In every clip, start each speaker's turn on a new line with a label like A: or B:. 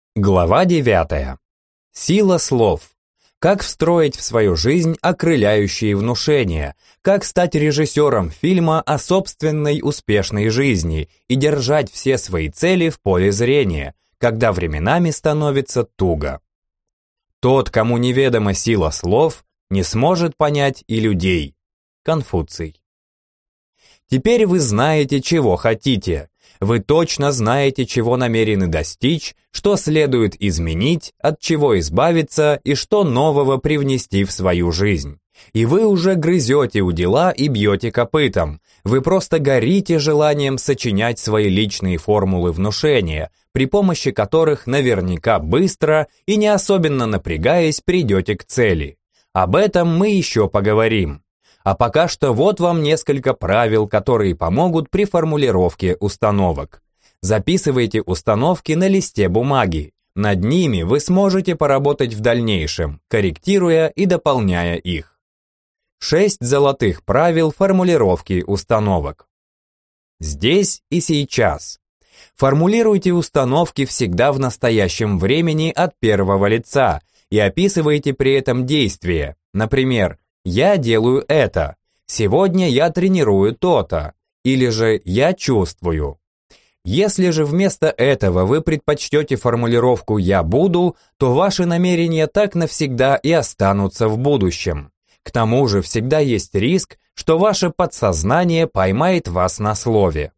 A: Глава 9. Сила слов. Как встроить в свою жизнь окрыляющие внушения, как стать режиссером фильма о собственной успешной жизни и держать все свои цели в поле зрения, когда временами становится туго. Тот, кому неведома сила слов, не сможет понять и людей. Конфуций. Теперь вы знаете, чего хотите. Вы точно знаете, чего намерены достичь, что следует изменить, от чего избавиться и что нового привнести в свою жизнь. И вы уже грызете у дела и бьете копытом. Вы просто горите желанием сочинять свои личные формулы внушения, при помощи которых наверняка быстро и не особенно напрягаясь придете к цели. Об этом мы еще поговорим. А пока что вот вам несколько правил, которые помогут при формулировке установок. Записывайте установки на листе бумаги. Над ними вы сможете поработать в дальнейшем, корректируя и дополняя их. 6 золотых правил формулировки установок. Здесь и сейчас. Формулируйте установки всегда в настоящем времени от первого лица и описывайте при этом действие. Например, «Я делаю это», «Сегодня я тренирую то-то» или же «Я чувствую». Если же вместо этого вы предпочтете формулировку «я буду», то ваши намерения так навсегда и останутся в будущем. К тому же всегда есть риск, что ваше подсознание поймает вас на слове.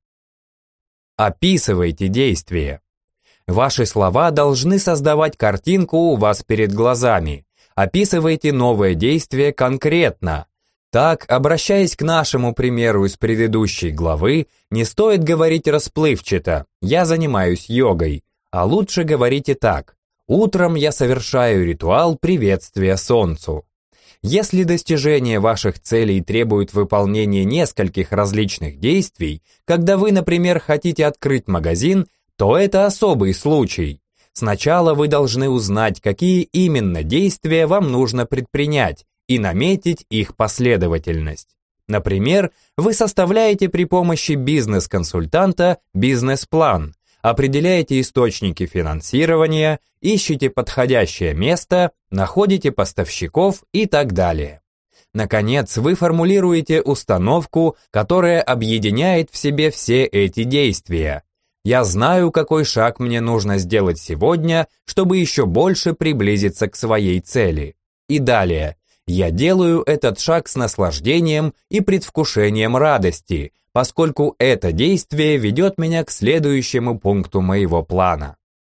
A: Описывайте действие. Ваши слова должны создавать картинку у вас перед глазами. Описывайте новое действие конкретно. Так, обращаясь к нашему примеру из предыдущей главы, не стоит говорить расплывчато «я занимаюсь йогой», а лучше говорите так «утром я совершаю ритуал приветствия солнцу». Если достижение ваших целей требует выполнения нескольких различных действий, когда вы, например, хотите открыть магазин, то это особый случай. Сначала вы должны узнать, какие именно действия вам нужно предпринять, и наметить их последовательность. Например, вы составляете при помощи бизнес-консультанта бизнес-план, определяете источники финансирования, ищете подходящее место, находите поставщиков и так далее. Наконец, вы формулируете установку, которая объединяет в себе все эти действия. Я знаю, какой шаг мне нужно сделать сегодня, чтобы еще больше приблизиться к своей цели. И далее. Я делаю этот шаг с наслаждением и предвкушением радости, поскольку это действие ведет меня к следующему пункту моего плана.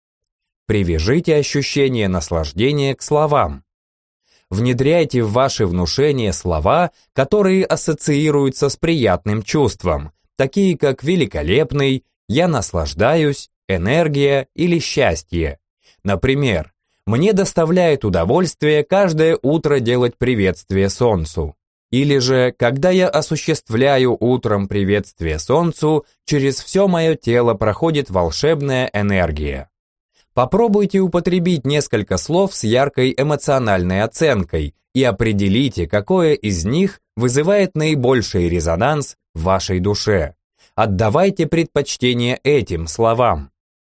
A: Привяжите ощущение наслаждения к словам. Внедряйте в ваши внушения слова, которые ассоциируются с приятным чувством, такие как «великолепный», «я наслаждаюсь», «энергия» или «счастье». Например, «мне доставляет удовольствие каждое утро делать приветствие солнцу». Или же, когда я осуществляю утром приветствие солнцу, через все мое тело проходит волшебная энергия. Попробуйте употребить несколько слов с яркой эмоциональной оценкой и определите, какое из них вызывает наибольший резонанс в вашей душе. Отдавайте предпочтение этим словам.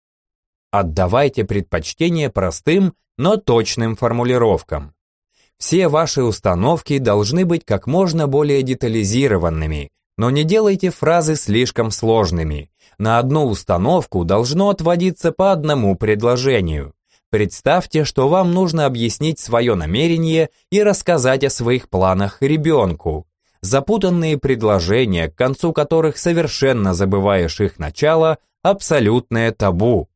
A: Отдавайте предпочтение простым, но точным формулировкам. Все ваши установки должны быть как можно более детализированными, но не делайте фразы слишком сложными. На одну установку должно отводиться по одному предложению. Представьте, что вам нужно объяснить свое намерение и рассказать о своих планах ребенку. Запутанные предложения, к концу которых совершенно забываешь их начало, абсолютное табу.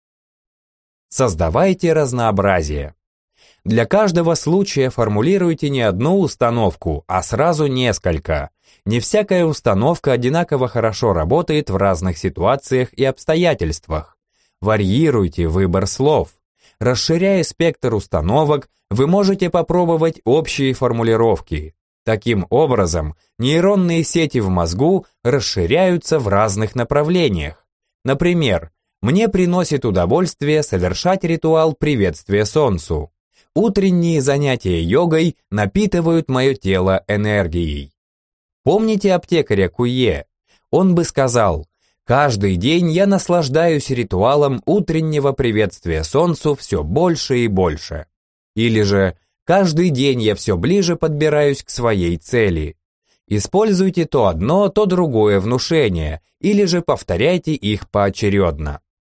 A: Создавайте разнообразие. Для каждого случая формулируйте не одну установку, а сразу несколько. Не всякая установка одинаково хорошо работает в разных ситуациях и обстоятельствах. Варьируйте выбор слов. Расширяя спектр установок, вы можете попробовать общие формулировки. Таким образом, нейронные сети в мозгу расширяются в разных направлениях. Например, мне приносит удовольствие совершать ритуал приветствия солнцу. Утренние занятия йогой напитывают мое тело энергией. Помните аптекаря Куе? Он бы сказал: Каждый день я наслаждаюсь ритуалом утреннего приветствия солнцу все больше и больше. Или же каждый день я все ближе подбираюсь к своей цели. Используйте то одно, то другое внушение, или же повторяйте их поочередно.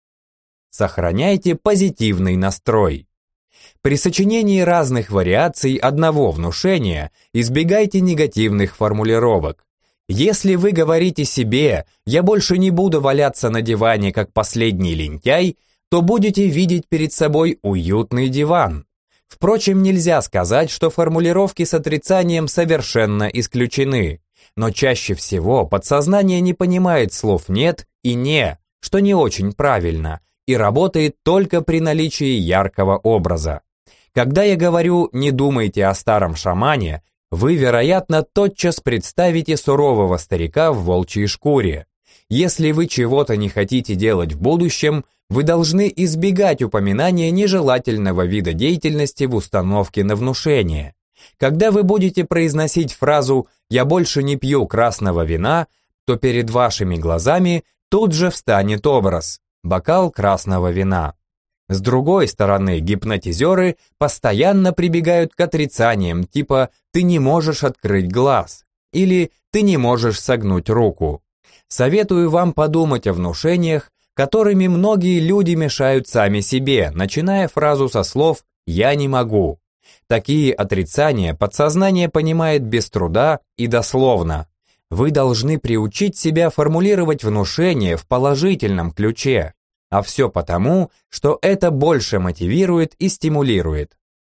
A: Сохраняйте позитивный настрой. При сочинении разных вариаций одного внушения избегайте негативных формулировок. Если вы говорите себе «я больше не буду валяться на диване, как последний лентяй», то будете видеть перед собой уютный диван. Впрочем, нельзя сказать, что формулировки с отрицанием совершенно исключены, но чаще всего подсознание не понимает слов «нет» и «не», что не очень правильно, и работает только при наличии яркого образа. Когда я говорю «не думайте о старом шамане», вы, вероятно, тотчас представите сурового старика в волчьей шкуре. Если вы чего-то не хотите делать в будущем, вы должны избегать упоминания нежелательного вида деятельности в установке на внушение. Когда вы будете произносить фразу «я больше не пью красного вина», то перед вашими глазами тут же встанет образ – бокал красного вина. С другой стороны, гипнотизеры постоянно прибегают к отрицаниям типа «ты не можешь открыть глаз» или «ты не можешь согнуть руку». Советую вам подумать о внушениях, которыми многие люди мешают сами себе, начиная фразу со слов «я не могу». Такие отрицания подсознание понимает без труда и дословно. Вы должны приучить себя формулировать внушения в положительном ключе. А все потому, что это больше мотивирует и стимулирует.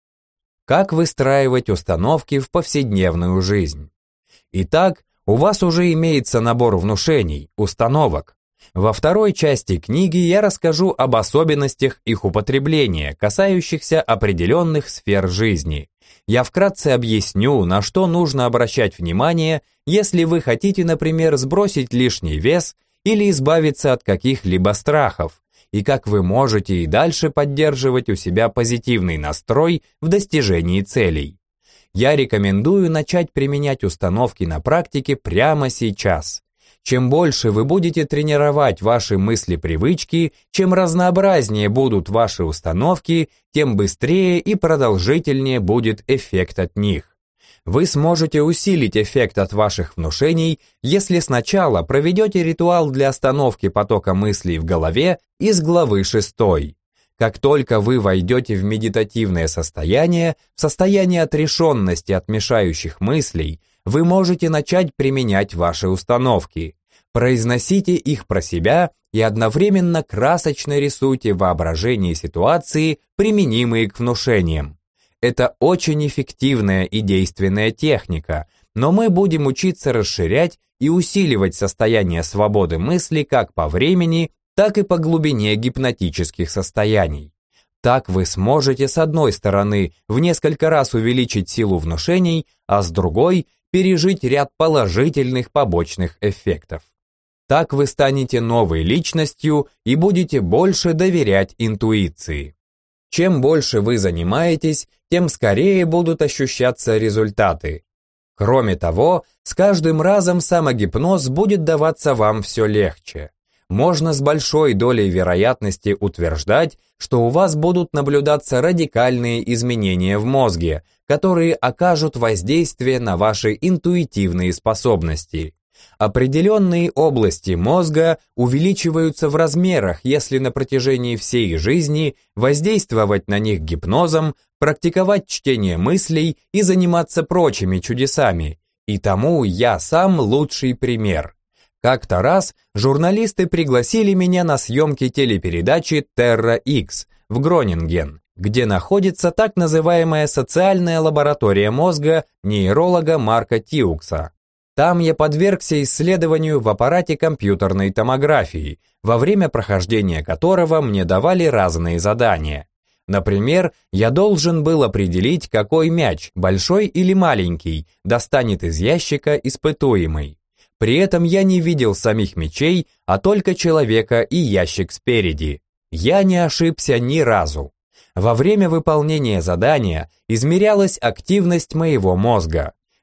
A: Как выстраивать установки в повседневную жизнь? Итак, у вас уже имеется набор внушений, установок. Во второй части книги я расскажу об особенностях их употребления, касающихся определенных сфер жизни. Я вкратце объясню, на что нужно обращать внимание, если вы хотите, например, сбросить лишний вес или избавиться от каких-либо страхов, и как вы можете и дальше поддерживать у себя позитивный настрой в достижении целей. Я рекомендую начать применять установки на практике прямо сейчас. Чем больше вы будете тренировать ваши мысли-привычки, чем разнообразнее будут ваши установки, тем быстрее и продолжительнее будет эффект от них. Вы сможете усилить эффект от ваших внушений, если сначала проведете ритуал для остановки потока мыслей в голове из главы 6. Как только вы войдете в медитативное состояние, в состояние отрешенности от мешающих мыслей, вы можете начать применять ваши установки. Произносите их про себя и одновременно красочно рисуйте в воображении ситуации, применимые к внушениям. Это очень эффективная и действенная техника, но мы будем учиться расширять и усиливать состояние свободы мысли как по времени, так и по глубине гипнотических состояний. Так вы сможете с одной стороны в несколько раз увеличить силу внушений, а с другой пережить ряд положительных побочных эффектов. Так вы станете новой личностью и будете больше доверять интуиции. Чем больше вы занимаетесь, тем скорее будут ощущаться результаты. Кроме того, с каждым разом самогипноз будет даваться вам все легче. Можно с большой долей вероятности утверждать, что у вас будут наблюдаться радикальные изменения в мозге, которые окажут воздействие на ваши интуитивные способности. Определенные области мозга увеличиваются в размерах, если на протяжении всей жизни воздействовать на них гипнозом, практиковать чтение мыслей и заниматься прочими чудесами. И тому я сам лучший пример. Как-то раз журналисты пригласили меня на съемки телепередачи Terra X в Гронинген, где находится так называемая социальная лаборатория мозга нейролога Марка Тиукса. Там я подвергся исследованию в аппарате компьютерной томографии, во время прохождения которого мне давали разные задания. Например, я должен был определить, какой мяч, большой или маленький, достанет из ящика испытуемый. При этом я не видел самих мячей, а только человека и ящик спереди. Я не ошибся ни разу. Во время выполнения задания измерялась активность моего мозга.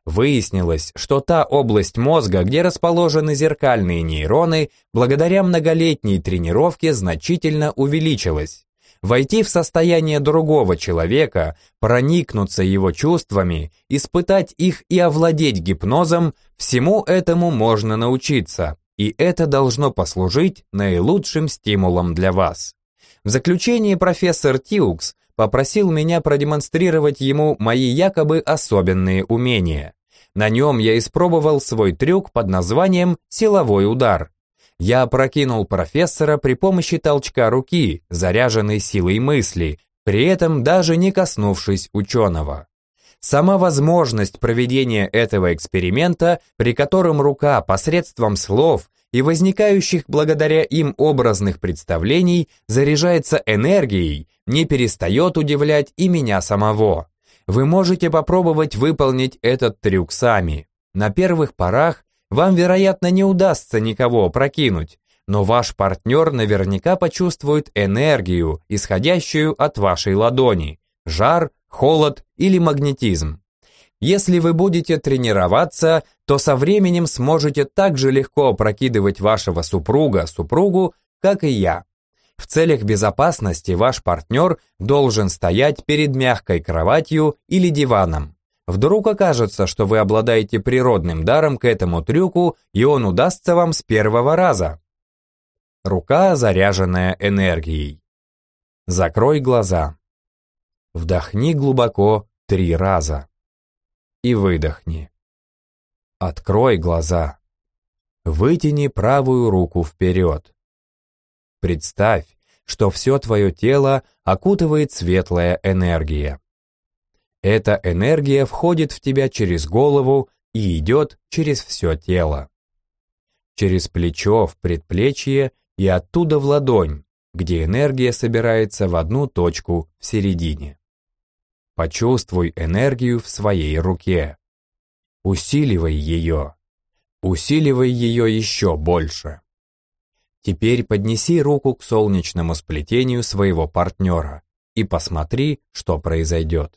A: Выяснилось, что та область мозга, где расположены зеркальные нейроны, благодаря многолетней тренировке значительно увеличилась. Войти в состояние другого человека, проникнуться его чувствами, испытать их и овладеть гипнозом, всему этому можно научиться, и это должно послужить наилучшим стимулом для вас. В заключение профессор Тьюкс попросил меня продемонстрировать ему мои якобы особенные умения. На нем я испробовал свой трюк под названием «силовой удар». Я опрокинул профессора при помощи толчка руки, заряженной силой мысли, при этом даже не коснувшись ученого. Сама возможность проведения этого эксперимента, при котором рука посредством слов и возникающих благодаря им образных представлений заряжается энергией, не перестает удивлять и меня самого. Вы можете попробовать выполнить этот трюк сами. На первых порах вам, вероятно, не удастся никого опрокинуть, но ваш партнер наверняка почувствует энергию, исходящую от вашей ладони, жар, холод или магнетизм. Если вы будете тренироваться, то со временем сможете так же легко опрокидывать вашего супругу, как и я. В целях безопасности ваш партнер должен стоять перед мягкой кроватью или диваном. Вдруг окажется, что вы обладаете природным даром к этому трюку, и он удастся вам с первого раза. Рука, заряженная энергией. Закрой глаза. Вдохни глубоко 3 раза. И выдохни. Открой глаза. Вытяни правую руку вперед. Представь, что все твое тело окутывает светлая энергия. Эта энергия входит в тебя через голову и идет через все тело. Через плечо в предплечье и оттуда в ладонь, где энергия собирается в одну точку в середине. Почувствуй энергию в своей руке. Усиливай ее. Усиливай ее еще больше. Теперь поднеси руку к солнечному сплетению своего партнера и посмотри, что произойдет.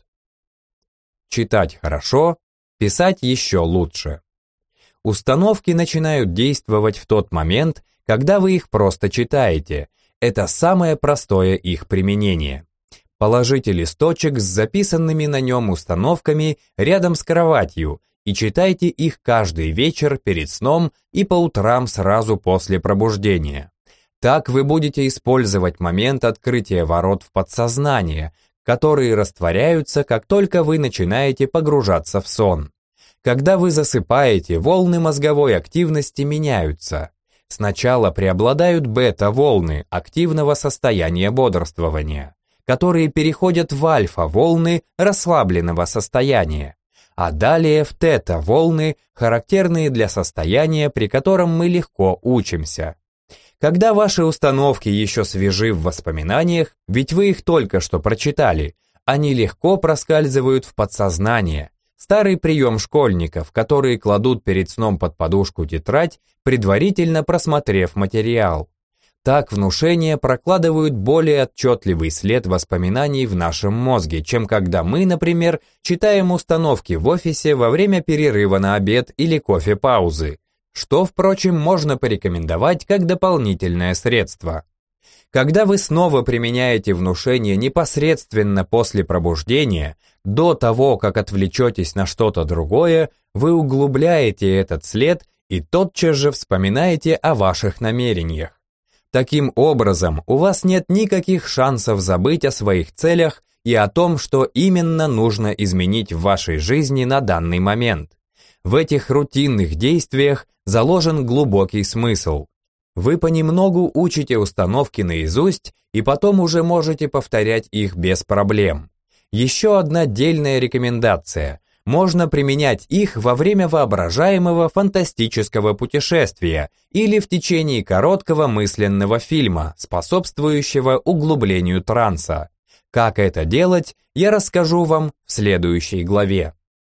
A: Читать хорошо, писать еще лучше. Установки начинают действовать в тот момент, когда вы их просто читаете. Это самое простое их применение. Положите листочек с записанными на нем установками рядом с кроватью и читайте их каждый вечер перед сном и по утрам сразу после пробуждения. Так вы будете использовать момент открытия ворот в подсознание, которые растворяются, как только вы начинаете погружаться в сон. Когда вы засыпаете, волны мозговой активности меняются. Сначала преобладают бета-волны активного состояния бодрствования, которые переходят в альфа-волны расслабленного состояния, а далее в тета-волны, характерные для состояния, при котором мы легко учимся. Когда ваши установки еще свежи в воспоминаниях, ведь вы их только что прочитали, они легко проскальзывают в подсознание. Старый прием школьников, которые кладут перед сном под подушку тетрадь, предварительно просмотрев материал. Так внушения прокладывают более отчетливый след воспоминаний в нашем мозге, чем когда мы, например, читаем установки в офисе во время перерыва на обед или кофе-паузы, что, впрочем, можно порекомендовать как дополнительное средство. Когда вы снова применяете внушение непосредственно после пробуждения, до того, как отвлечетесь на что-то другое, вы углубляете этот след и тотчас же вспоминаете о ваших намерениях. Таким образом, у вас нет никаких шансов забыть о своих целях и о том, что именно нужно изменить в вашей жизни на данный момент. В этих рутинных действиях заложен глубокий смысл. Вы понемногу учите установки наизусть и потом уже можете повторять их без проблем. Еще одна отдельная рекомендация. Можно применять их во время воображаемого фантастического путешествия или в течение короткого мысленного фильма, способствующего углублению транса. Как это делать, я расскажу вам в следующей главе.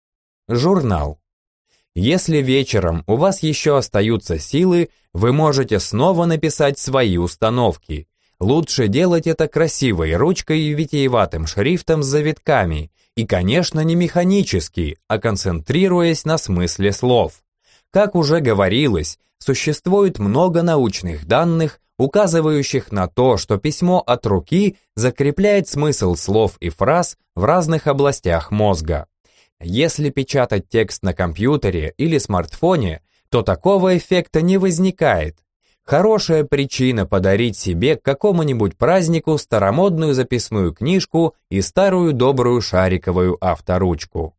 A: Журнал. Если вечером у вас еще остаются силы, вы можете снова написать свои установки. Лучше делать это красивой ручкой и витиеватым шрифтом с завитками, и, конечно, не механически, а концентрируясь на смысле слов. Как уже говорилось, существует много научных данных, указывающих на то, что письмо от руки закрепляет смысл слов и фраз в разных областях мозга. Если печатать текст на компьютере или смартфоне, то такого эффекта не возникает. Хорошая причина подарить себе к какому-нибудь празднику старомодную записную книжку и старую добрую шариковую авторучку.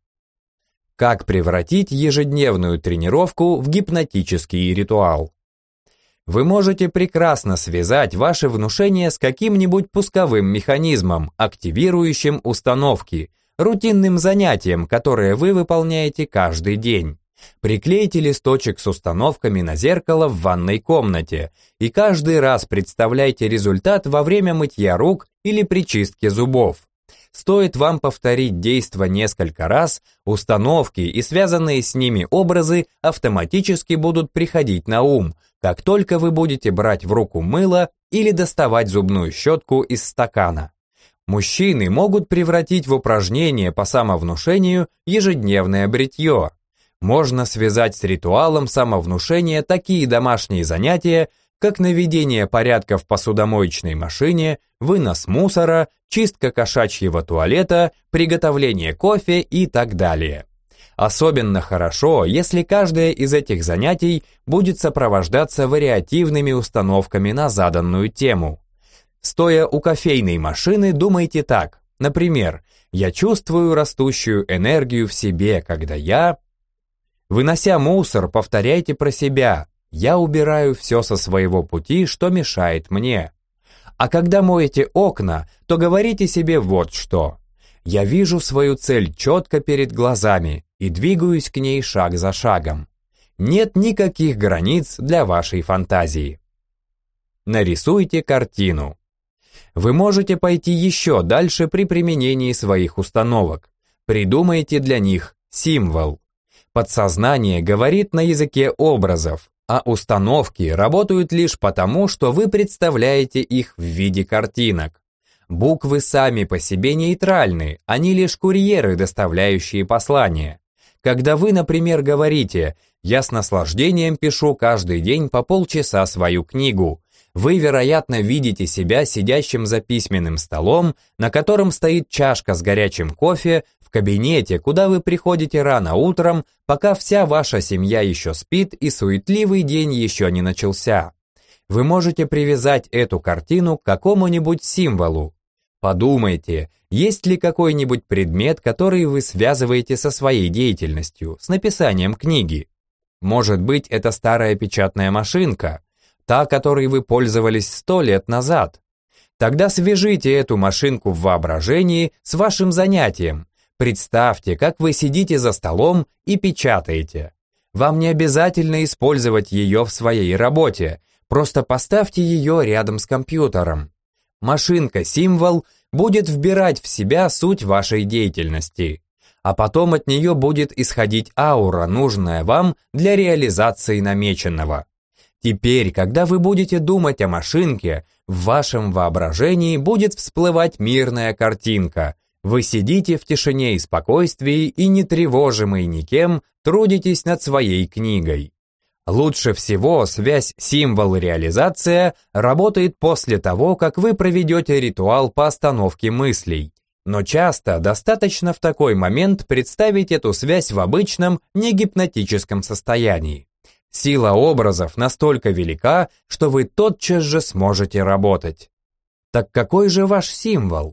A: Как превратить ежедневную тренировку в гипнотический ритуал? Вы можете прекрасно связать ваше внушение с каким-нибудь пусковым механизмом, активирующим установки, рутинным занятием, которое вы выполняете каждый день. Приклейте листочек с установками на зеркало в ванной комнате и каждый раз представляйте результат во время мытья рук или при чистке зубов. Стоит вам повторить действо несколько раз, установки и связанные с ними образы автоматически будут приходить на ум, как только вы будете брать в руку мыло или доставать зубную щетку из стакана. Мужчины могут превратить в упражнение по самовнушению ежедневное бритье. Можно связать с ритуалом самовнушения такие домашние занятия, как наведение порядка в посудомоечной машине, вынос мусора, чистка кошачьего туалета, приготовление кофе и так далее. Особенно хорошо, если каждое из этих занятий будет сопровождаться вариативными установками на заданную тему. Стоя у кофейной машины, думайте так. Например, «Я чувствую растущую энергию в себе, когда я…» Вынося мусор, повторяйте про себя «Я убираю все со своего пути, что мешает мне». А когда моете окна, то говорите себе вот что. «Я вижу свою цель четко перед глазами и двигаюсь к ней шаг за шагом». Нет никаких границ для вашей фантазии. Нарисуйте картину. Вы можете пойти еще дальше при применении своих установок. Придумайте для них символ. Подсознание говорит на языке образов, а установки работают лишь потому, что вы представляете их в виде картинок. Буквы сами по себе нейтральны, они лишь курьеры, доставляющие послания. Когда вы, например, говорите «Я с наслаждением пишу каждый день по полчаса свою книгу», вы, вероятно, видите себя сидящим за письменным столом, на котором стоит чашка с горячим кофе, в кабинете, куда вы приходите рано утром, пока вся ваша семья еще спит и суетливый день еще не начался. Вы можете привязать эту картину к какому-нибудь символу. Подумайте, есть ли какой-нибудь предмет, который вы связываете со своей деятельностью, с написанием книги. Может быть, это старая печатная машинка, та, которой вы пользовались 100 лет назад. Тогда свяжите эту машинку в воображении с вашим занятием. Представьте, как вы сидите за столом и печатаете. Вам не обязательно использовать ее в своей работе, просто поставьте ее рядом с компьютером. Машинка-символ будет вбирать в себя суть вашей деятельности, а потом от нее будет исходить аура, нужная вам для реализации намеченного. Теперь, когда вы будете думать о машинке, в вашем воображении будет всплывать мирная картинка. Вы сидите в тишине и спокойствии и, не тревожимый никем, трудитесь над своей книгой. Лучше всего связь символ-реализация работает после того, как вы проведете ритуал по остановке мыслей. Но часто достаточно в такой момент представить эту связь в обычном, негипнотическом состоянии. Сила образов настолько велика, что вы тотчас же сможете работать. Так какой же ваш символ?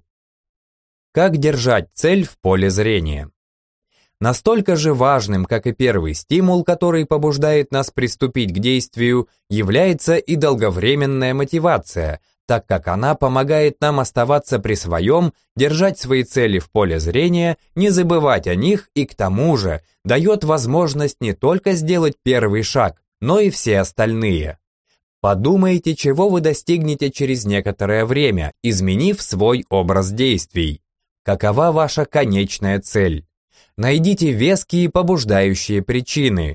A: Как держать цель в поле зрения? Настолько же важным, как и первый стимул, который побуждает нас приступить к действию, является и долговременная мотивация, так как она помогает нам оставаться при своем, держать свои цели в поле зрения, не забывать о них и к тому же дает возможность не только сделать первый шаг, но и все остальные. Подумайте, чего вы достигнете через некоторое время, изменив свой образ действий. Какова ваша конечная цель? Найдите веские побуждающие причины.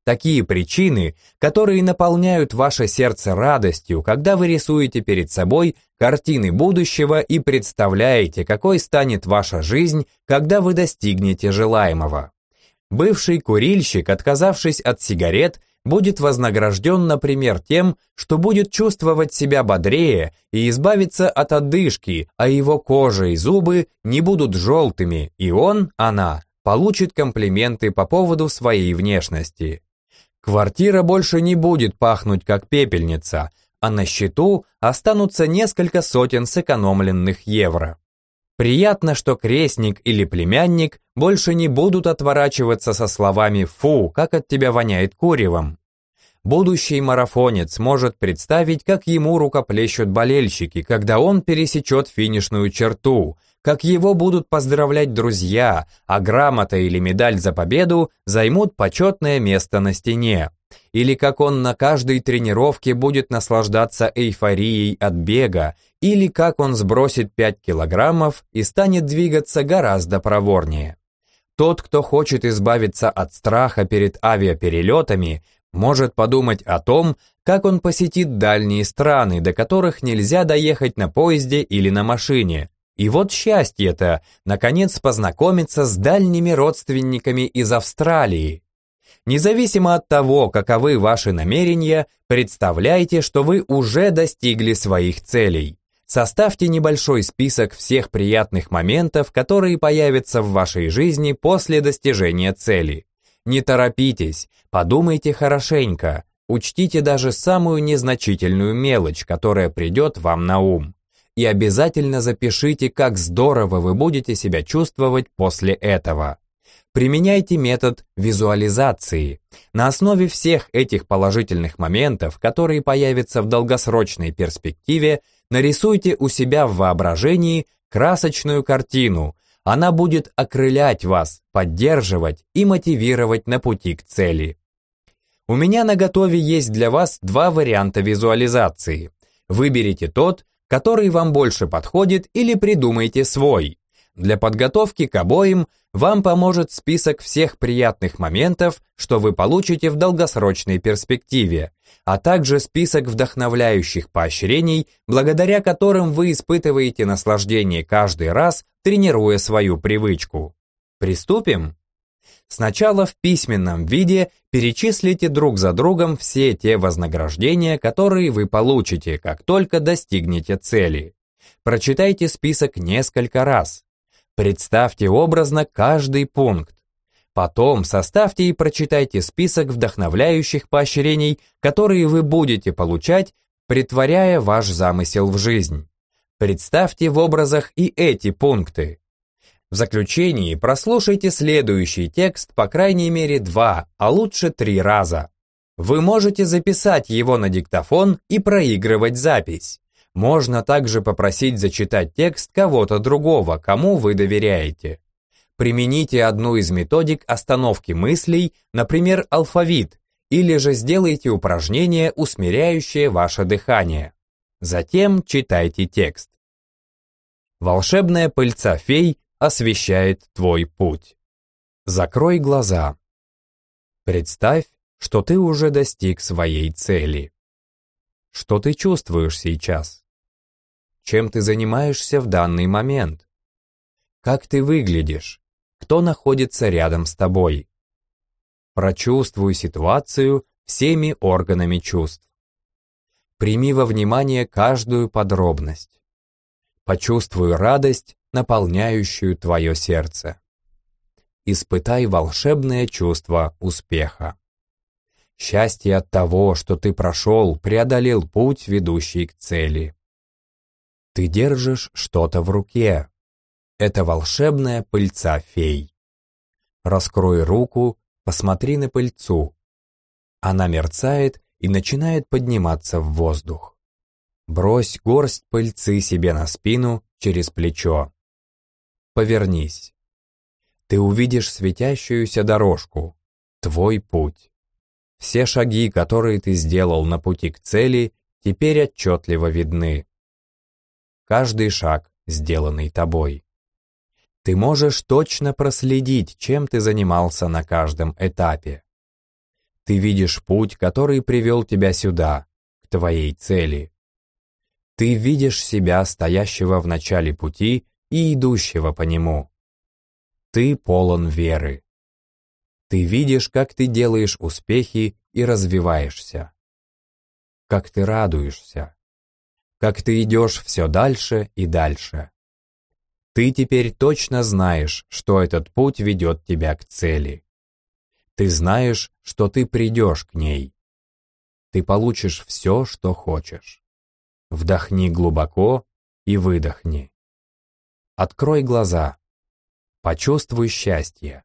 A: Такие причины, которые наполняют ваше сердце радостью, когда вы рисуете перед собой картины будущего и представляете, какой станет ваша жизнь, когда вы достигнете желаемого. Бывший курильщик, отказавшись от сигарет, будет вознагражден, например, тем, что будет чувствовать себя бодрее и избавиться от одышки, а его кожа и зубы не будут желтыми, и она, получит комплименты по поводу своей внешности. Квартира больше не будет пахнуть как пепельница, а на счету останутся несколько сотен сэкономленных евро. Приятно, что крестник или племянник больше не будут отворачиваться со словами «фу, как от тебя воняет куревом». Будущий марафонец может представить, как ему рукоплещут болельщики, когда он пересечет финишную черту, как его будут поздравлять друзья, а грамота или медаль за победу займут почетное место на стене. Или как он на каждой тренировке будет наслаждаться эйфорией от бега, или как он сбросит 5 килограммов и станет двигаться гораздо проворнее. Тот, кто хочет избавиться от страха перед авиаперелетами, может подумать о том, как он посетит дальние страны, до которых нельзя доехать на поезде или на машине. И вот счастье-то, наконец, познакомиться с дальними родственниками из Австралии. Независимо от того, каковы ваши намерения, представляйте, что вы уже достигли своих целей. Составьте небольшой список всех приятных моментов, которые появятся в вашей жизни после достижения цели. Не торопитесь, подумайте хорошенько, учтите даже самую незначительную мелочь, которая придет вам на ум. И обязательно запишите, как здорово вы будете себя чувствовать после этого. Применяйте метод визуализации. На основе всех этих положительных моментов, которые появятся в долгосрочной перспективе, нарисуйте у себя в воображении красочную картину. Она будет окрылять вас, поддерживать и мотивировать на пути к цели. У меня наготове есть для вас 2 варианта визуализации. Выберите тот, который вам больше подходит, или придумайте свой. Для подготовки к обоим вам поможет список всех приятных моментов, что вы получите в долгосрочной перспективе, а также список вдохновляющих поощрений, благодаря которым вы испытываете наслаждение каждый раз, тренируя свою привычку. Приступим? Сначала в письменном виде перечислите друг за другом все те вознаграждения, которые вы получите, как только достигнете цели. Прочитайте список несколько раз. Представьте образно каждый пункт. Потом составьте и прочитайте список вдохновляющих поощрений, которые вы будете получать, претворяя ваш замысел в жизнь. Представьте в образах и эти пункты. В заключении прослушайте следующий текст по крайней мере 2, а лучше 3 раза. Вы можете записать его на диктофон и проигрывать запись. Можно также попросить зачитать текст кого-то другого, кому вы доверяете. Примените одну из методик остановки мыслей, например, алфавит, или же сделайте упражнение, усмиряющее ваше дыхание. Затем читайте текст. Волшебная пыльца фей освещает твой путь. Закрой глаза. Представь, что ты уже достиг своей цели. Что ты чувствуешь сейчас? Чем ты занимаешься в данный момент? Как ты выглядишь? Кто находится рядом с тобой? Прочувствуй ситуацию всеми органами чувств. Прими во внимание каждую подробность. Почувствуй радость, наполняющую твое сердце. Испытай волшебное чувство успеха. Счастье от того, что ты прошел, преодолел путь, ведущий к цели. Ты держишь что-то в руке. Это волшебная пыльца фей. Раскрой руку, посмотри на пыльцу. Она мерцает и начинает подниматься в воздух. Брось горсть пыльцы себе на спину через плечо. Повернись. Ты увидишь светящуюся дорожку, твой путь. Все шаги, которые ты сделал на пути к цели, теперь отчетливо видны. Каждый шаг, сделанный тобой. Ты можешь точно проследить, чем ты занимался на каждом этапе. Ты видишь путь, который привел тебя сюда, к твоей цели. Ты видишь себя, стоящего в начале пути и идущего по нему. Ты полон веры. Ты видишь, как ты делаешь успехи и развиваешься. Как ты радуешься. Как ты идешь все дальше и дальше. Ты теперь точно знаешь, что этот путь ведет тебя к цели. Ты знаешь, что ты придешь к ней. Ты получишь все, что хочешь. Вдохни глубоко и выдохни. Открой глаза. Почувствуй счастье.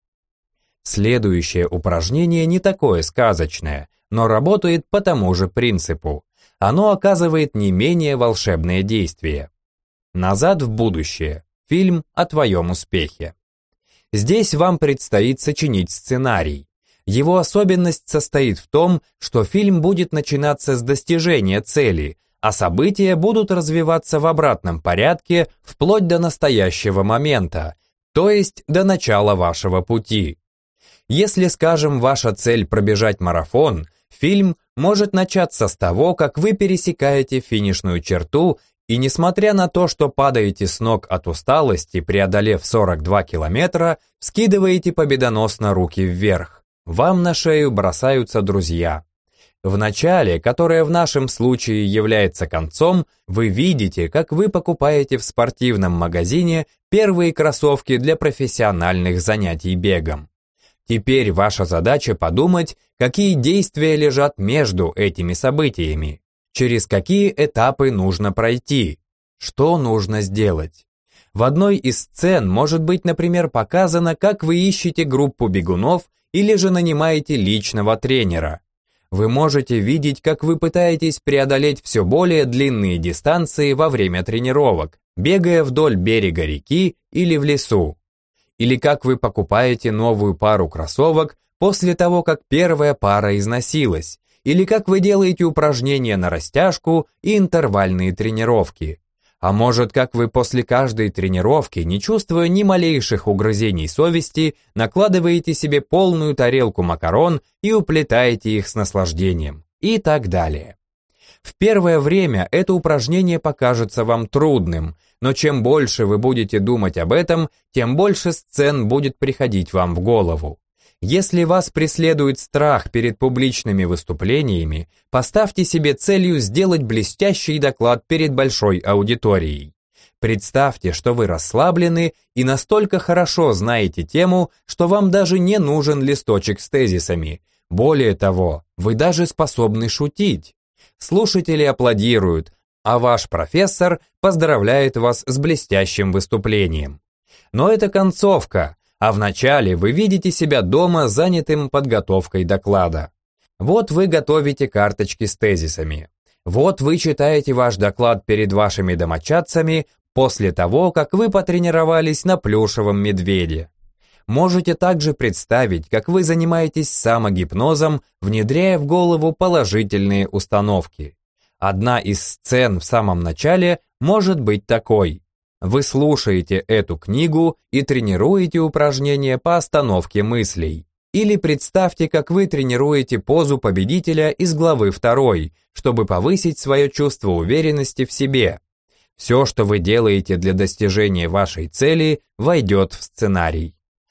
A: Следующее упражнение не такое сказочное, но работает по тому же принципу. Оно оказывает не менее волшебное действие. «Назад в будущее» – фильм о твоем успехе. Здесь вам предстоит сочинить сценарий. Его особенность состоит в том, что фильм будет начинаться с достижения цели, а события будут развиваться в обратном порядке вплоть до настоящего момента, то есть до начала вашего пути. Если, скажем, ваша цель пробежать марафон, фильм может начаться с того, как вы пересекаете финишную черту и, несмотря на то, что падаете с ног от усталости, преодолев 42 километра, скидываете победоносно руки вверх. Вам на шею бросаются друзья. В начале, которое в нашем случае является концом, вы видите, как вы покупаете в спортивном магазине первые кроссовки для профессиональных занятий бегом. Теперь ваша задача подумать, какие действия лежат между этими событиями, через какие этапы нужно пройти, что нужно сделать. В одной из сцен может быть, например, показано, как вы ищете группу бегунов или же нанимаете личного тренера. Вы можете видеть, как вы пытаетесь преодолеть все более длинные дистанции во время тренировок, бегая вдоль берега реки или в лесу. Или как вы покупаете новую пару кроссовок после того, как первая пара износилась, или как вы делаете упражнения на растяжку и интервальные тренировки. А может, как вы после каждой тренировки, не чувствуя ни малейших угрызений совести, накладываете себе полную тарелку макарон и уплетаете их с наслаждением, и так далее. В первое время это упражнение покажется вам трудным, но чем больше вы будете думать об этом, тем больше сцен будет приходить вам в голову. Если вас преследует страх перед публичными выступлениями, поставьте себе целью сделать блестящий доклад перед большой аудиторией. Представьте, что вы расслаблены и настолько хорошо знаете тему, что вам даже не нужен листочек с тезисами. Более того, вы даже способны шутить. Слушатели аплодируют, а ваш профессор поздравляет вас с блестящим выступлением. Но это концовка, а вначале вы видите себя дома занятым подготовкой доклада. Вот вы готовите карточки с тезисами. Вот вы читаете ваш доклад перед вашими домочадцами после того, как вы потренировались на плюшевом медведе. Можете также представить, как вы занимаетесь самогипнозом, внедряя в голову положительные установки. Одна из сцен в самом начале может быть такой. Вы слушаете эту книгу и тренируете упражнения по остановке мыслей. Или представьте, как вы тренируете позу победителя из главы 2, чтобы повысить свое чувство уверенности в себе. Все, что вы делаете для достижения вашей цели, войдет в сценарий.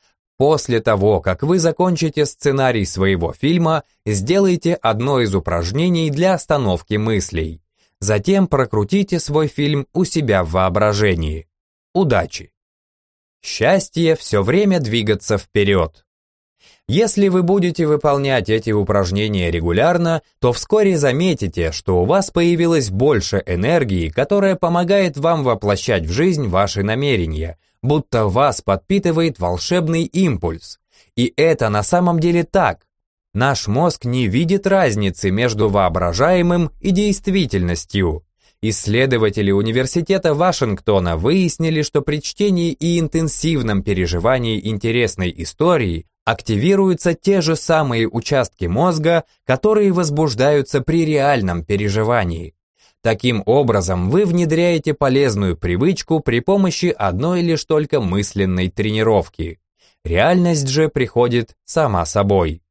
A: После того, как вы закончите сценарий своего фильма, сделайте одно из упражнений для остановки мыслей. Затем прокрутите свой фильм у себя в воображении. Удачи! Счастье все время двигаться вперед. Если вы будете выполнять эти упражнения регулярно, то вскоре заметите, что у вас появилось больше энергии, которая помогает вам воплощать в жизнь ваши намерения, будто вас подпитывает волшебный импульс. И это на самом деле так. Наш мозг не видит разницы между воображаемым и действительностью. Исследователи Университета Вашингтона выяснили, что при чтении и интенсивном переживании интересной истории активируются те же самые участки мозга, которые возбуждаются при реальном переживании. Таким образом, вы внедряете полезную привычку при помощи одной лишь только мысленной тренировки. Реальность же приходит сама собой.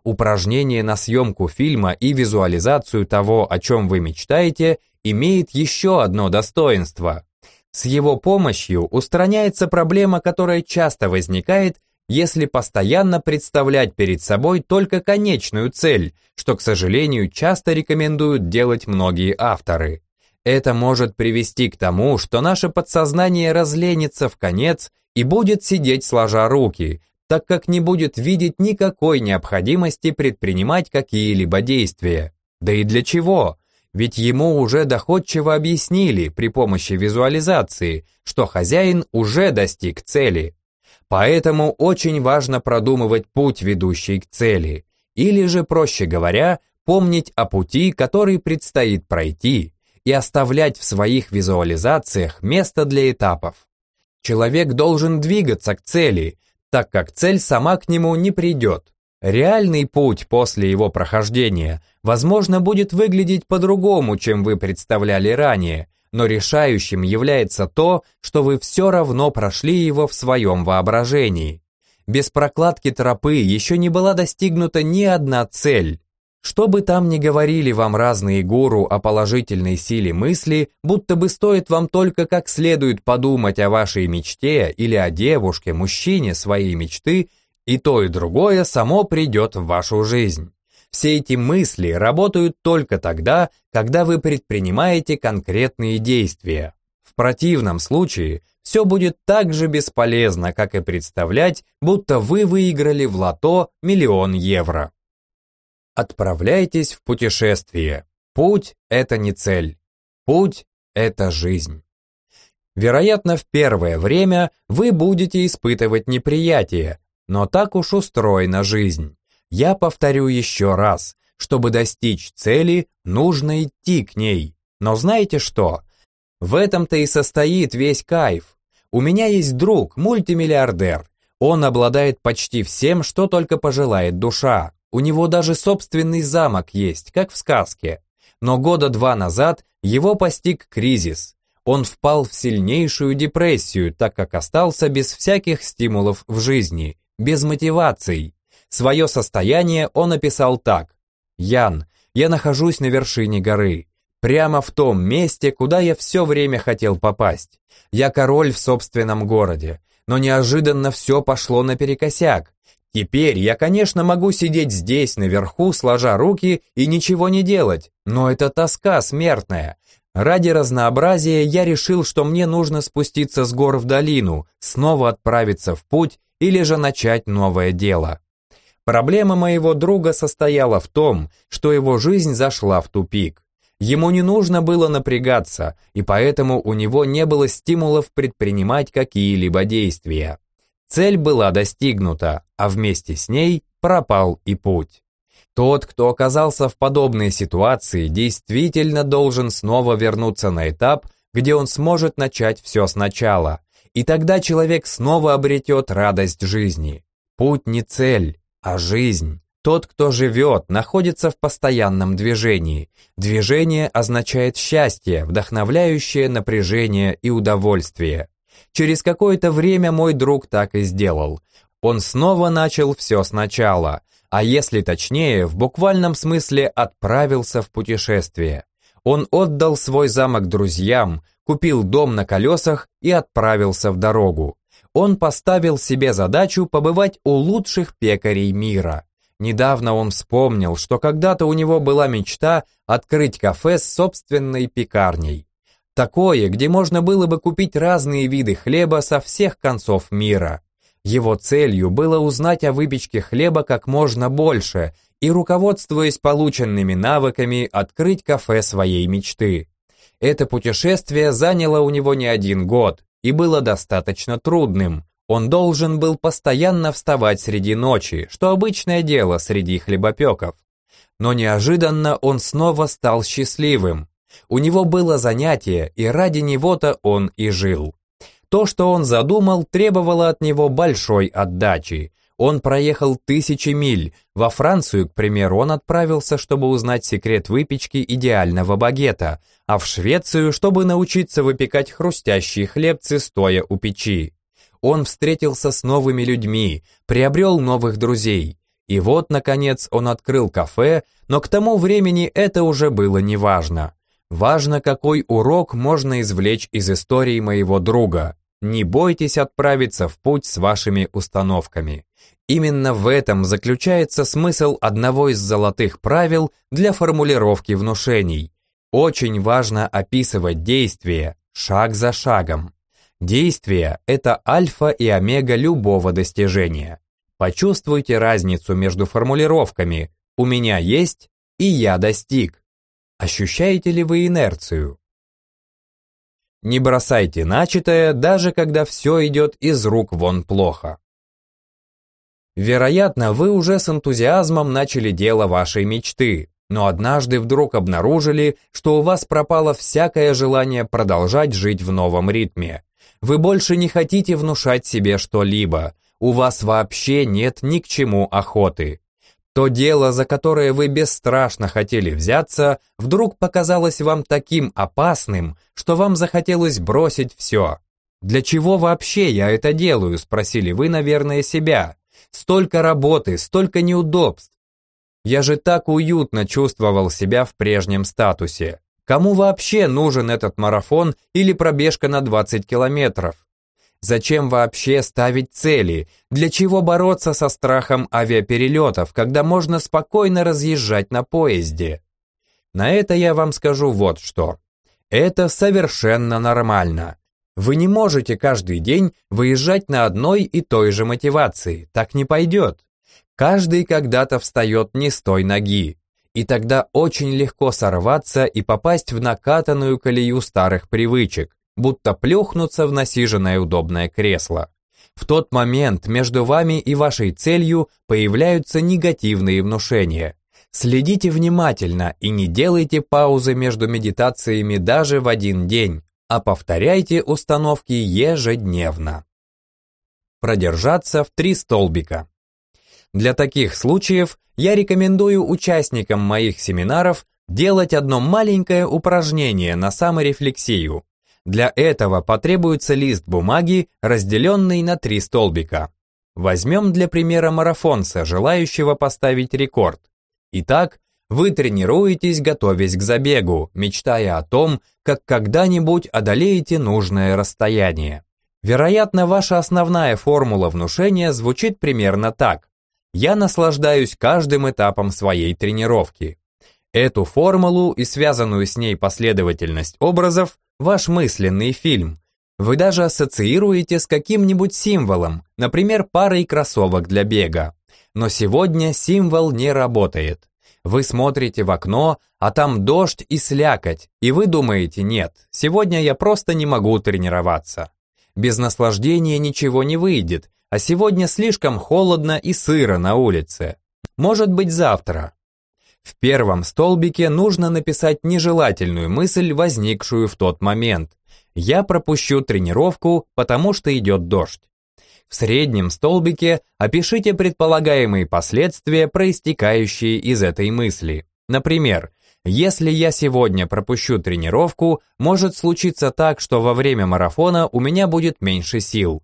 A: упражнение на съемку фильма и визуализацию того, о чем вы мечтаете, имеет еще одно достоинство. С его помощью устраняется проблема, которая часто возникает, если постоянно представлять перед собой только конечную цель, что, к сожалению, часто рекомендуют делать многие авторы. Это может привести к тому, что наше подсознание разленится в конец и будет сидеть сложа руки, так как не будет видеть никакой необходимости предпринимать какие-либо действия. Да и для чего? Ведь ему уже доходчиво объяснили при помощи визуализации, что хозяин уже достиг цели. Поэтому очень важно продумывать путь, ведущий к цели, или же, проще говоря, помнить о пути, который предстоит пройти, и оставлять в своих визуализациях место для этапов. Человек должен двигаться к цели, так как цель сама к нему не придет. Реальный путь после его прохождения, возможно, будет выглядеть по-другому, чем вы представляли ранее, но решающим является то, что вы все равно прошли его в своем воображении. Без прокладки тропы еще не была достигнута ни одна цель. Что бы там ни говорили вам разные гуру о положительной силе мысли, будто бы стоит вам только как следует подумать о вашей мечте или о девушке, мужчине своей мечты, и то и другое само придет в вашу жизнь. Все эти мысли работают только тогда, когда вы предпринимаете конкретные действия. В противном случае все будет так же бесполезно, как и представлять, будто вы выиграли в лото 1 000 000 евро. Отправляйтесь в путешествие. Путь – это не цель. Путь – это жизнь. Вероятно, в первое время вы будете испытывать неприятие, но так уж устроена жизнь. Я повторю еще раз, чтобы достичь цели, нужно идти к ней. Но знаете что? В этом-то и состоит весь кайф. У меня есть друг, мультимиллиардер. Он обладает почти всем, что только пожелает душа. У него даже собственный замок есть, как в сказке. Но 2 года назад его постиг кризис. Он впал в сильнейшую депрессию, так как остался без всяких стимулов в жизни, без мотиваций. Свое состояние он описал так. «Ян, я нахожусь на вершине горы, прямо в том месте, куда я все время хотел попасть. Я король в собственном городе, но неожиданно все пошло наперекосяк. Теперь я, конечно, могу сидеть здесь, наверху, сложа руки и ничего не делать, но это тоска смертная. Ради разнообразия я решил, что мне нужно спуститься с гор в долину, снова отправиться в путь или же начать новое дело». Проблема моего друга состояла в том, что его жизнь зашла в тупик. Ему не нужно было напрягаться, и поэтому у него не было стимулов предпринимать какие-либо действия. Цель была достигнута, а вместе с ней пропал и путь. Тот, кто оказался в подобной ситуации, действительно должен снова вернуться на этап, где он сможет начать все сначала. И тогда человек снова обретет радость жизни. Путь не цель, а жизнь. Тот, кто живет, находится в постоянном движении. Движение означает счастье, вдохновляющее напряжение и удовольствие. Через какое-то время мой друг так и сделал. Он снова начал все сначала, а если точнее, в буквальном смысле отправился в путешествие. Он отдал свой замок друзьям, купил дом на колесах и отправился в дорогу. Он поставил себе задачу побывать у лучших пекарей мира. Недавно он вспомнил, что когда-то у него была мечта открыть кафе с собственной пекарней. Такое, где можно было бы купить разные виды хлеба со всех концов мира. Его целью было узнать о выпечке хлеба как можно больше и, руководствуясь полученными навыками, открыть кафе своей мечты. Это путешествие заняло у него не 1 год и было достаточно трудным. Он должен был постоянно вставать среди ночи, что обычное дело среди хлебопеков. Но неожиданно он снова стал счастливым. У него было занятие, и ради него-то он и жил. То, что он задумал, требовало от него большой отдачи. Он проехал 1000 миль. Во Францию, к примеру, он отправился, чтобы узнать секрет выпечки идеального багета, а в Швецию, чтобы научиться выпекать хрустящие хлебцы, стоя у печи. Он встретился с новыми людьми, приобрел новых друзей. И вот, наконец, он открыл кафе, но к тому времени это уже было неважно. Важно, какой урок можно извлечь из истории моего друга. Не бойтесь отправиться в путь с вашими установками. Именно в этом заключается смысл одного из золотых правил для формулировки внушений. Очень важно описывать действия, шаг за шагом. Действие – это альфа и омега любого достижения. Почувствуйте разницу между формулировками «у меня есть» и «я достиг». Ощущаете ли вы инерцию? Не бросайте начатое, даже когда все идет из рук вон плохо. Вероятно, вы уже с энтузиазмом начали дело вашей мечты, но однажды вдруг обнаружили, что у вас пропало всякое желание продолжать жить в новом ритме. Вы больше не хотите внушать себе что-либо, у вас вообще нет ни к чему охоты. То дело, за которое вы бесстрашно хотели взяться, вдруг показалось вам таким опасным, что вам захотелось бросить все. «Для чего вообще я это делаю?» – спросили вы, наверное, себя. Столько работы, столько неудобств. Я же так уютно чувствовал себя в прежнем статусе. Кому вообще нужен этот марафон или пробежка на 20 километров? Зачем вообще ставить цели? Для чего бороться со страхом авиаперелетов, когда можно спокойно разъезжать на поезде? На это я вам скажу вот что. Это совершенно нормально. Вы не можете каждый день выезжать на одной и той же мотивации. Так не пойдет. Каждый когда-то встает не с той ноги. И тогда очень легко сорваться и попасть в накатанную колею старых привычек, будто плюхнуться в насиженное удобное кресло. В тот момент между вами и вашей целью появляются негативные внушения. Следите внимательно и не делайте паузы между медитациями даже в один день, а повторяйте установки ежедневно. Продержаться в 3 столбика. Для таких случаев я рекомендую участникам моих семинаров делать одно маленькое упражнение на саморефлексию. Для этого потребуется лист бумаги, разделенный на 3 столбика. Возьмем для примера марафонца, желающего поставить рекорд. Итак, вы тренируетесь, готовясь к забегу, мечтая о том, как когда-нибудь одолеете нужное расстояние. Вероятно, ваша основная формула внушения звучит примерно так. Я наслаждаюсь каждым этапом своей тренировки. Эту формулу и связанную с ней последовательность образов – ваш мысленный фильм. Вы даже ассоциируете с каким-нибудь символом, например, парой кроссовок для бега. Но сегодня символ не работает. Вы смотрите в окно, а там дождь и слякоть, и вы думаете: нет, сегодня я просто не могу тренироваться. Без наслаждения ничего не выйдет, а сегодня слишком холодно и сыро на улице. Может быть, завтра. В первом столбике нужно написать нежелательную мысль, возникшую в тот момент. Я пропущу тренировку, потому что идет дождь. В среднем столбике опишите предполагаемые последствия, проистекающие из этой мысли. Например, если я сегодня пропущу тренировку, может случиться так, что во время марафона у меня будет меньше сил.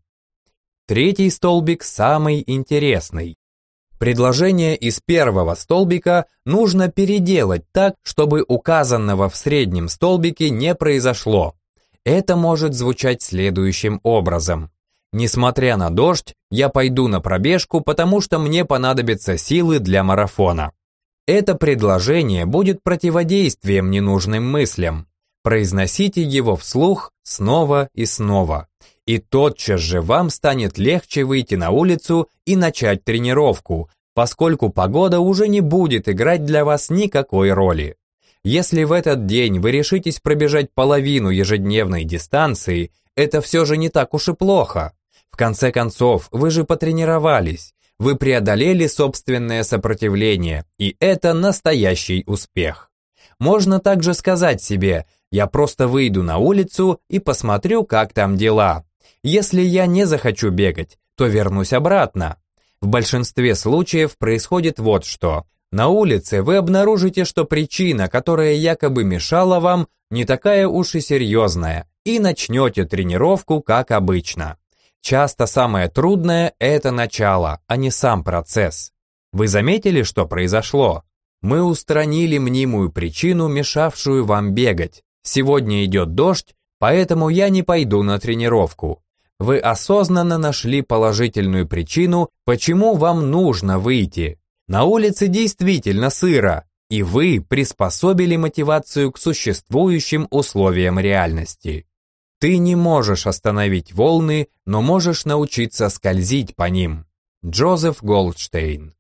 A: Третий столбик самый интересный. Предложение из первого столбика нужно переделать так, чтобы указанного в среднем столбике не произошло. Это может звучать следующим образом. Несмотря на дождь, я пойду на пробежку, потому что мне понадобятся силы для марафона. Это предложение будет противодействием ненужным мыслям. Произносите его вслух снова и снова. И тотчас же вам станет легче выйти на улицу и начать тренировку, поскольку погода уже не будет играть для вас никакой роли. Если в этот день вы решитесь пробежать половину ежедневной дистанции, это все же не так уж и плохо. В конце концов, вы же потренировались, вы преодолели собственное сопротивление, и это настоящий успех. Можно также сказать себе: я просто выйду на улицу и посмотрю, как там дела. Если я не захочу бегать, то вернусь обратно. В большинстве случаев происходит вот что. На улице вы обнаружите, что причина, которая якобы мешала вам, не такая уж и серьезная, и начнете тренировку как обычно. Часто самое трудное – это начало, а не сам процесс. Вы заметили, что произошло? Мы устранили мнимую причину, мешавшую вам бегать. Сегодня идет дождь, поэтому я не пойду на тренировку. Вы осознанно нашли положительную причину, почему вам нужно выйти. На улице действительно сыро, и вы приспособили мотивацию к существующим условиям реальности. Ты не можешь остановить волны, но можешь научиться скользить по ним. Джозеф Голдштейн.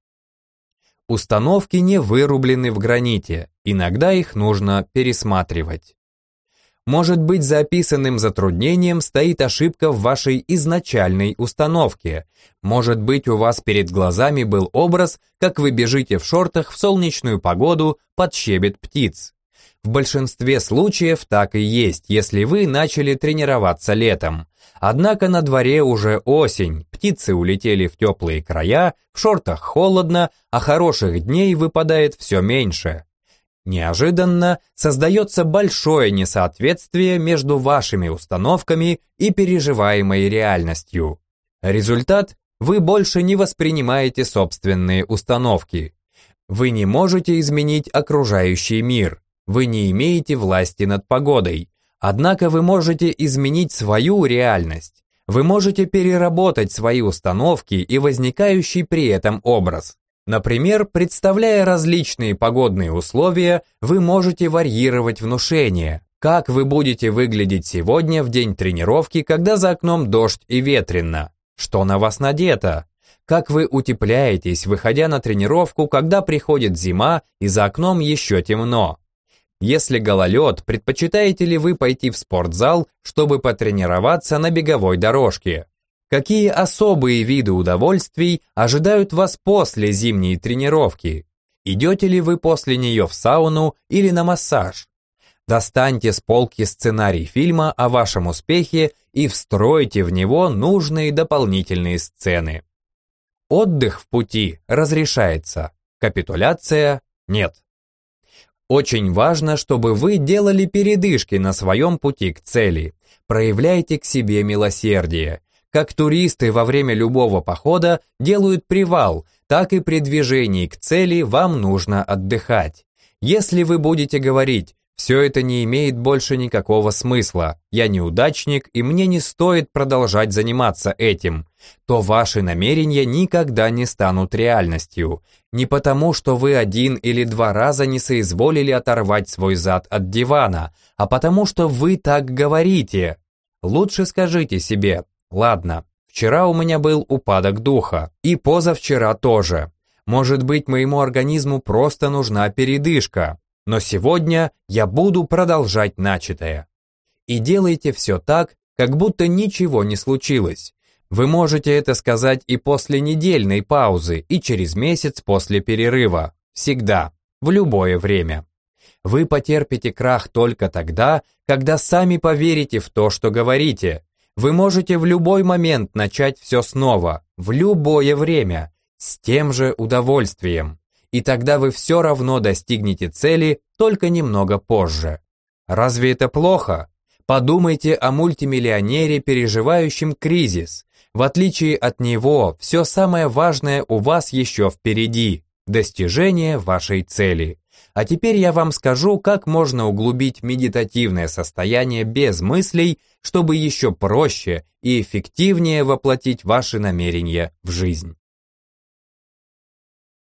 A: Установки не вырублены в граните, иногда их нужно пересматривать. Может быть, за описанным затруднением стоит ошибка в вашей изначальной установке. Может быть, у вас перед глазами был образ, как вы бежите в шортах в солнечную погоду под щебет птиц. В большинстве случаев так и есть, если вы начали тренироваться летом. Однако на дворе уже осень, птицы улетели в теплые края, в шортах холодно, а хороших дней выпадает все меньше. Неожиданно создается большое несоответствие между вашими установками и переживаемой реальностью. Результат – вы больше не воспринимаете собственные установки. Вы не можете изменить окружающий мир, вы не имеете власти над погодой. Однако вы можете изменить свою реальность. Вы можете переработать свои установки и возникающий при этом образ. Например, представляя различные погодные условия, вы можете варьировать внушение. Как вы будете выглядеть сегодня в день тренировки, когда за окном дождь и ветрено? Что на вас надето? Как вы утепляетесь, выходя на тренировку, когда приходит зима и за окном еще темно? Если гололед, предпочитаете ли вы пойти в спортзал, чтобы потренироваться на беговой дорожке? Какие особые виды удовольствий ожидают вас после зимней тренировки? Идете ли вы после нее в сауну или на массаж? Достаньте с полки сценарий фильма о вашем успехе и встройте в него нужные дополнительные сцены. Отдых в пути разрешается, капитуляция нет. Очень важно, чтобы вы делали передышки на своем пути к цели. Проявляйте к себе милосердие. Как туристы во время любого похода делают привал, так и при движении к цели вам нужно отдыхать. Если вы будете говорить «все это не имеет больше никакого смысла, я неудачник и мне не стоит продолжать заниматься этим», то ваши намерения никогда не станут реальностью. Не потому, что вы 1 или 2 раза не соизволили оторвать свой зад от дивана, а потому, что вы так говорите. Лучше скажите себе: «Ладно, вчера у меня был упадок духа, и позавчера тоже. Может быть, моему организму просто нужна передышка, но сегодня я буду продолжать начатое». И делайте все так, как будто ничего не случилось. Вы можете это сказать и после недельной паузы, и через месяц после перерыва. Всегда, в любое время. Вы потерпите крах только тогда, когда сами поверите в то, что говорите. Вы можете в любой момент начать все снова, в любое время, с тем же удовольствием. И тогда вы все равно достигнете цели, только немного позже. Разве это плохо? Подумайте о мультимиллионере, переживающем кризис. В отличие от него, все самое важное у вас еще впереди – достижение вашей цели. А теперь я вам скажу, как можно углубить медитативное состояние без мыслей, чтобы еще проще и эффективнее воплотить ваши намерения в жизнь.